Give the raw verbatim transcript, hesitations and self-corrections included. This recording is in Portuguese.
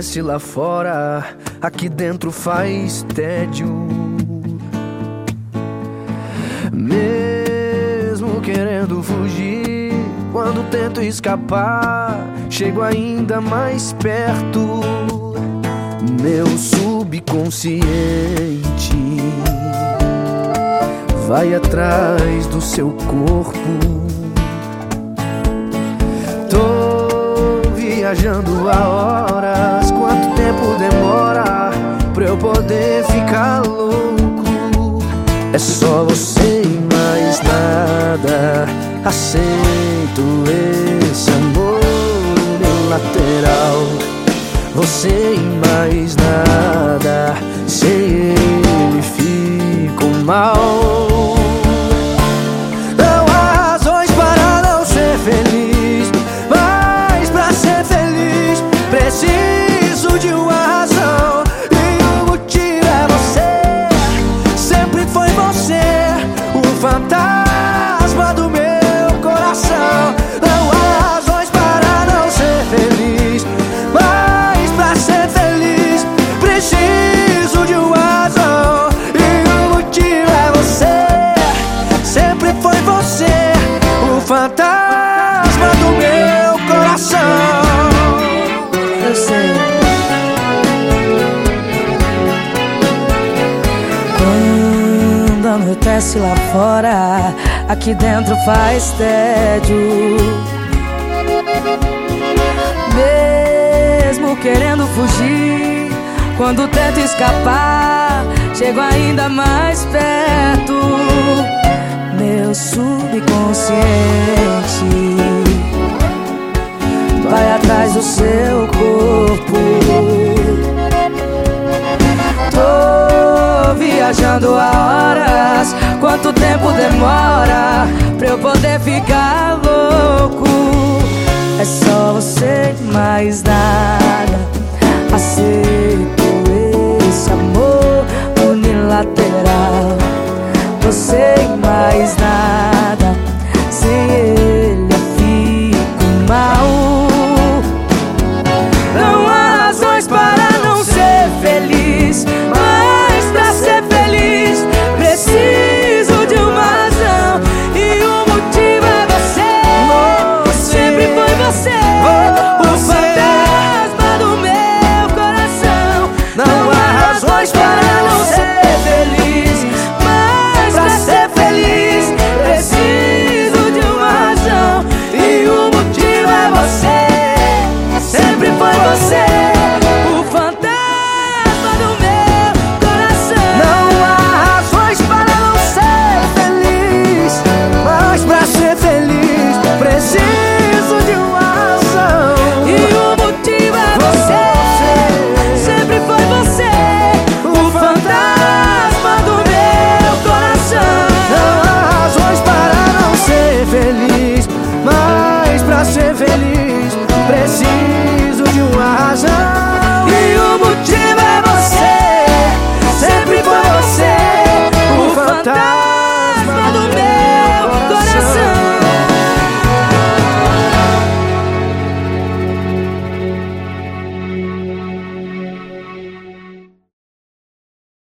anoitece lá fora, aqui dentro faz tédio. Mesmo querendo fugir, quando tento escapar, chego ainda mais perto. Meu subconsciente vai atrás do seu corpo. Tô viajando há horas, quanto tempo demora pra eu poder ficar louco? É só você e mais nada. Aceito esse amor unilateral. Você e mais nada. Sem ele fico mal. Não há razões para não ser feliz, mas pra ser feliz preciso de uma razão. E o motivo é você. Sempre foi você o fantasma do meu coração. Não há razões para não ser feliz, mas pra ser feliz preciso de uma razão. E o motivo é você. Sempre foi você o fantasma do meu coração. Eu sei. Quando anoitece lá fora, aqui dentro faz tédio. Mesmo querendo fugir, quando tento escapar, chego ainda mais perto. Meu subconsciente vai atrás do seu corpo. Tô viajando há horas, quanto tempo demora pra eu poder ficar louco? É só você e mais nada.